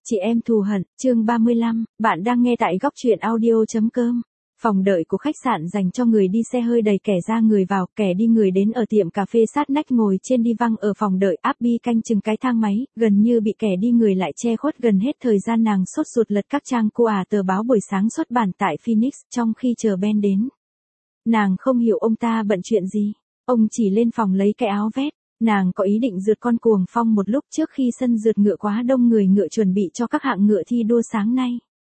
Chị em thù hận, chương 35, bạn đang nghe tại góc truyện audio.com. Phòng đợi của khách sạn dành cho người đi xe hơi đầy kẻ ra người vào, kẻ đi người đến ở tiệm cà phê sát nách ngồi trên đi văng ở phòng đợi. Abby canh chừng cái thang máy, gần như bị kẻ đi người lại che khuất gần hết thời gian nàng sốt ruột lật các trang tờ báo buổi sáng xuất bản tại Phoenix trong khi chờ Ben đến. Nàng không hiểu ông ta bận chuyện gì, ông chỉ lên phòng lấy cái áo vest. Nàng có ý định rượt con cuồng phong một lúc trước khi sân rượt ngựa quá đông người ngựa chuẩn bị cho các hạng ngựa thi đua sáng nay.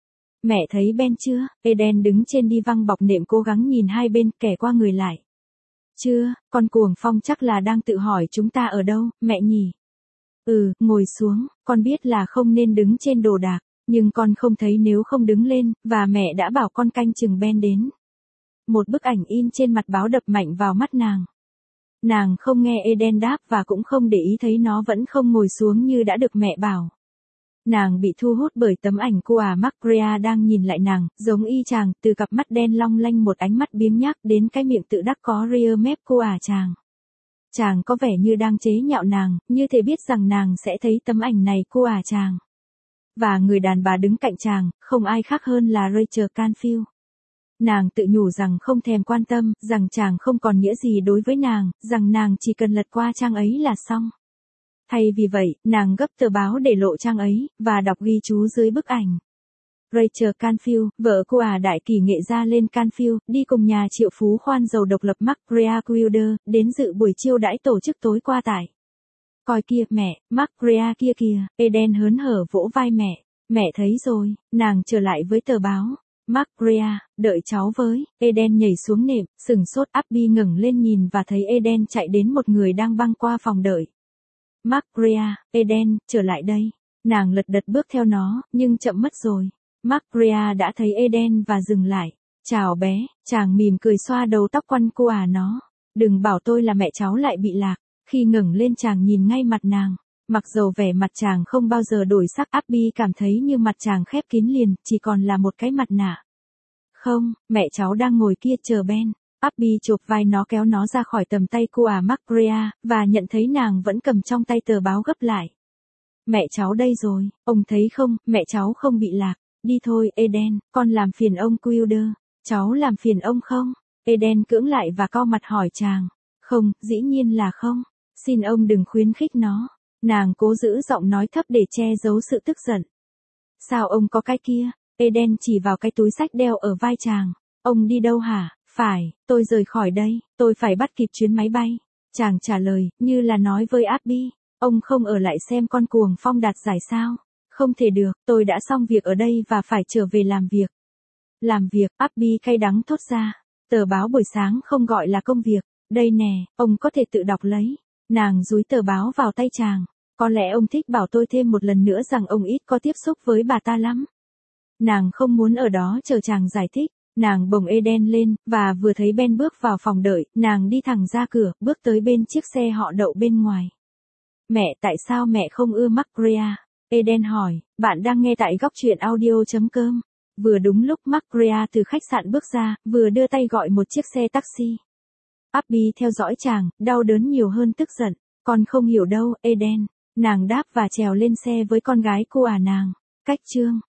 Mẹ thấy Ben chưa? Eden đứng trên đi văng bọc nệm cố gắng nhìn hai bên, kẻ qua người lại. Chưa, con cuồng phong chắc là đang tự hỏi chúng ta ở đâu, mẹ nhỉ? Ngồi xuống, con biết là không nên đứng trên đồ đạc, nhưng con không thấy nếu không đứng lên, và mẹ đã bảo con canh chừng Ben đến. Một bức ảnh in trên mặt báo đập mạnh vào mắt nàng. Nàng không nghe Eden đáp và cũng không để ý thấy nó vẫn không ngồi xuống như đã được mẹ bảo. Nàng bị thu hút bởi tấm ảnh của Macrea đang nhìn lại nàng, giống y chang, từ cặp mắt đen long lanh một ánh mắt biếng nhác đến cái miệng tự đắc có rear mép của chàng. Chàng có vẻ như đang chế nhạo nàng, như thể biết rằng nàng sẽ thấy tấm ảnh này của chàng. Và người đàn bà đứng cạnh chàng, không ai khác hơn là Rachel Canfield. Nàng tự nhủ rằng không thèm quan tâm, rằng chàng không còn nghĩa gì đối với nàng, rằng nàng chỉ cần lật qua trang ấy là xong. Thay vì vậy, nàng gấp tờ báo để lộ trang ấy, và đọc ghi chú dưới bức ảnh. Rachel Canfield, vợ của đại kỷ nghệ gia lên Canfield, đi cùng nhà triệu phú khoan giàu độc lập Macrea Wilder, đến dự buổi chiêu đãi tổ chức tối qua tại. Coi kia mẹ, Macrea kia kìa, Eden hớn hở vỗ vai mẹ. Mẹ thấy rồi, nàng trở lại với tờ báo. Macrea, đợi cháu với. Eden nhảy xuống nệm, sừng sốt. Abby ngẩng lên nhìn và thấy Eden chạy đến một người đang băng qua phòng đợi. Macrea, Eden, trở lại đây. Nàng lật đật bước theo nó, nhưng chậm mất rồi. Macrea đã thấy Eden và dừng lại. Chào bé, chàng mỉm cười xoa đầu tóc quăn của nó. Đừng bảo tôi là mẹ cháu lại bị lạc. Khi ngẩng lên chàng nhìn ngay mặt nàng. Mặc dầu vẻ mặt chàng không bao giờ đổi sắc, Abby cảm thấy như mặt chàng khép kín liền, chỉ còn là một cái mặt nạ. Không, mẹ cháu đang ngồi kia chờ Ben. Abby chộp vai nó kéo nó ra khỏi tầm tay của Macrea, và nhận thấy nàng vẫn cầm trong tay tờ báo gấp lại. Mẹ cháu đây rồi, ông thấy không, mẹ cháu không bị lạc. Đi thôi, Eden, con làm phiền ông Wilder. Cháu làm phiền ông không? Eden cưỡng lại và cau mặt hỏi chàng. Không, dĩ nhiên là không. Xin ông đừng khuyến khích nó. Nàng cố giữ giọng nói thấp để che giấu sự tức giận. Sao ông có cái kia? Eden chỉ vào cái túi xách đeo ở vai chàng. Ông đi đâu hả? Phải, tôi rời khỏi đây, tôi phải bắt kịp chuyến máy bay. Chàng trả lời, như là nói với Abby. Ông không ở lại xem con cuồng phong đạt giải sao? Không thể được, tôi đã xong việc ở đây và phải trở về làm việc. Làm việc, Abby cay đắng thốt ra. Tờ báo buổi sáng không gọi là công việc. Đây nè, ông có thể tự đọc lấy. Nàng dúi tờ báo vào tay chàng. Có lẽ ông thích bảo tôi thêm một lần nữa rằng ông ít có tiếp xúc với bà ta lắm. Nàng không muốn ở đó chờ chàng giải thích. Nàng bồng Eden lên, và vừa thấy Ben bước vào phòng đợi, nàng đi thẳng ra cửa, bước tới bên chiếc xe họ đậu bên ngoài. Mẹ, tại sao mẹ không ưa Macrea? Eden hỏi. Bạn đang nghe tại góc truyện audio.com. Vừa đúng lúc Macrea từ khách sạn bước ra, vừa đưa tay gọi một chiếc xe taxi. Abby theo dõi chàng, đau đớn nhiều hơn tức giận. Con không hiểu đâu, Eden. Nàng đáp và trèo lên xe với con gái của nàng. Cách chương